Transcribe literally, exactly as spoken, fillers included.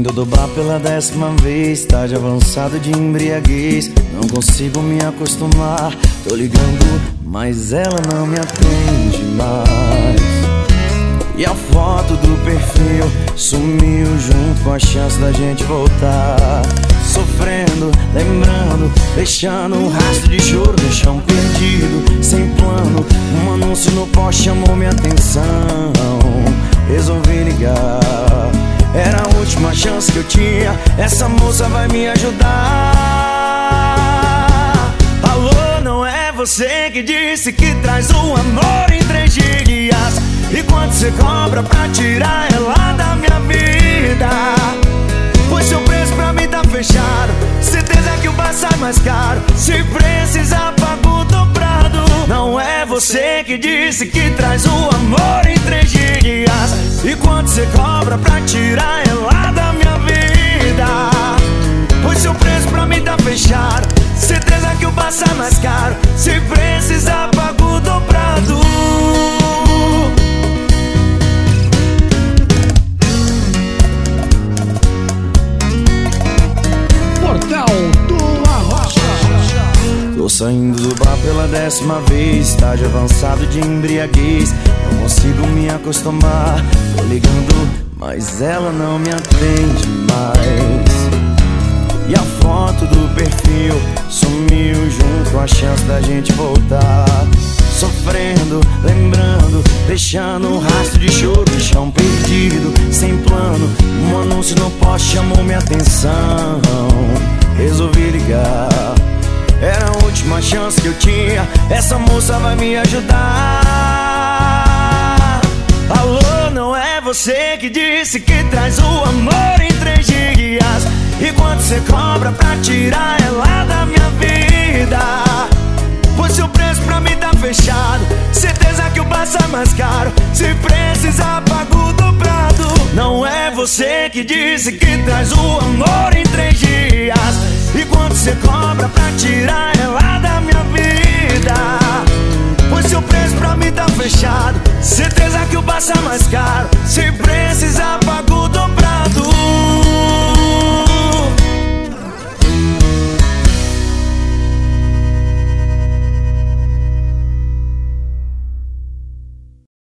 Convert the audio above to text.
Saindo do bar pela décima vez, tarde avançado de embriaguez. Não consigo me acostumar, tô ligando, mas ela não me atende mais. E a foto do perfil sumiu junto com a chance da gente voltar. Sofrendo, lembrando, deixando um rastro de choro no chão perdido, sem plano. Um anúncio no poste chamou minha atenção. Resolvi ligar, era a última chance que eu tinha. Essa moça vai me ajudar. Alô, não é você que disse que traz o amor em três dias? E quanto você cobra pra tirar ela da minha vida? Pois seu preço pra mim tá fechado, certeza que o bar sai mais caro. Se precisar pago dobrado. Não é você que disse que traz o amor em três dias? E quanto você cobra pra tirar ela da minha vida? Pois seu preço pra mim tá fechado, certeza que o bar sai mais caro. Se precisar pago dobrado. Tô saindo do bar pela décima vez, tarde avançado de embriaguez. Não consigo me acostumar, tô ligando, mas ela não me atende mais. E a foto do perfil sumiu junto com a chance da gente voltar. Sofrendo, lembrando, deixando um rastro de choro no chão perdido, sem plano. Um anúncio no poste chamou minha atenção. Resolvi ligar, era a última chance que eu tinha. Essa moça vai me ajudar. Alô, não é você que disse que traz o amor em três dias? E quanto você cobra pra tirar ela da minha vida? Pois seu preço pra mim tá fechado, certeza que o bar sai mais caro. Se precisar pago dobrado. Não é você que disse que traz o amor em três dias? E quanto você cobra pra tirar ela da minha vida? Pois seu preço pra mim tá fechado, certeza que o bar sai mais caro.